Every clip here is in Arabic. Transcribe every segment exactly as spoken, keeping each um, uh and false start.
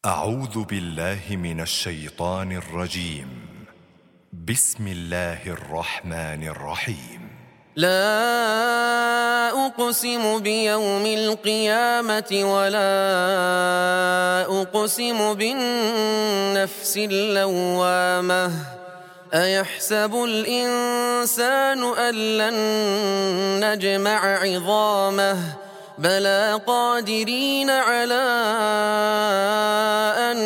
أعوذ بالله من الشيطان الرجيم. بسم الله الرحمن الرحيم. لا أقسم بيوم القيامة ولا أقسم بالنفس اللوامة أيحسب الإنسان أن لن نجمع عظامه بلى قادرين على أن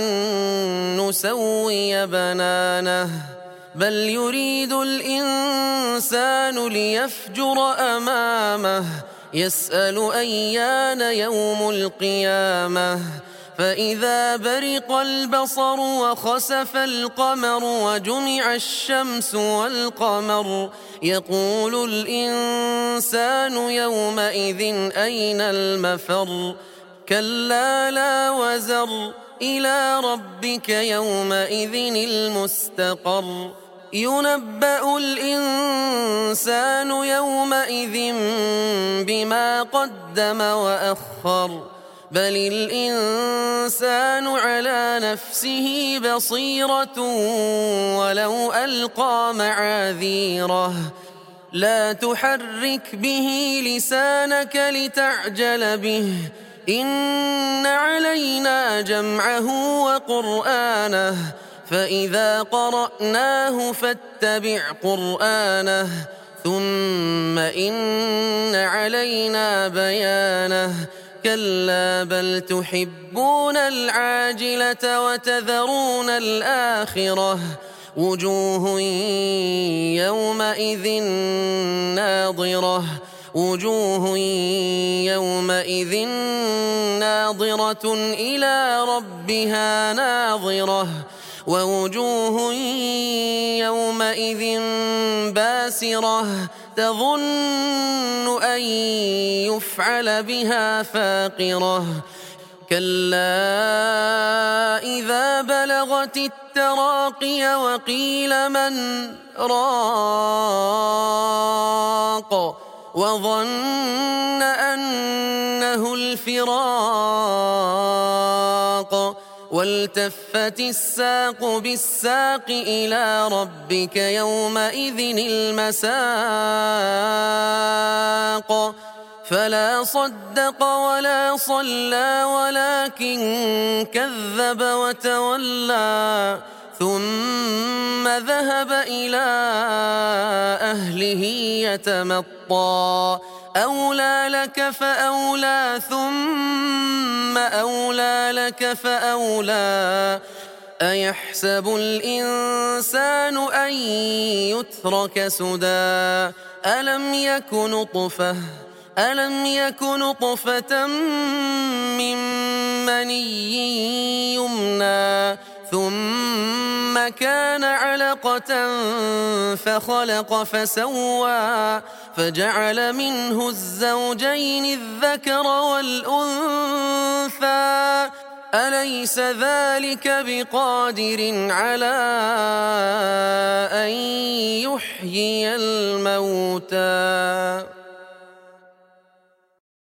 نسوي بنانه بل يريد الإنسان ليفجر أمامه يسأل أيان يوم القيامة فإذا برق البصر وخسف القمر وجمع الشمس والقمر يقول الإنسان يومئذ أين المفر كلا لا وزر إلى ربك يومئذ المستقر ينبأ الإنسان يومئذ بما قدم وأخر بل الإنسان على نفسه بصيرة ولو ألقى معاذيره لا تحرك به لسانك لتعجل به إن علينا جمعه وقرآنه فإذا قرأناه فاتبع قرآنه ثم إن علينا بيانه كلا بل تحبون العاجلة وتذرون الآخرة وجوه يومئذ ناضرة وجوه يومئذ ناظرة إلى ربها ناظرة ووجوه يومئذ باسرة تظن أن يفعل بها فاقرة كلا إذا بلغت التراقي وقيل من راق وظن أنه الفراق والتفت الساق بالساق إلى ربك يومئذ المساق فلا صدق ولا صلى ولكن كذب وتولى ثم ذهب إلى أهله يتمطى أولى لك فأولى ثم أولى لك فأولى أيحسب الإنسان أن يترك سدى ألم يك نطفة ألم يك نطفة من مني يمنى ثم كان علقة فخلق فسوى فجعل منه الزوجين الذكر والأنثى أليس ذلك بقادر على أن يحيي الموتى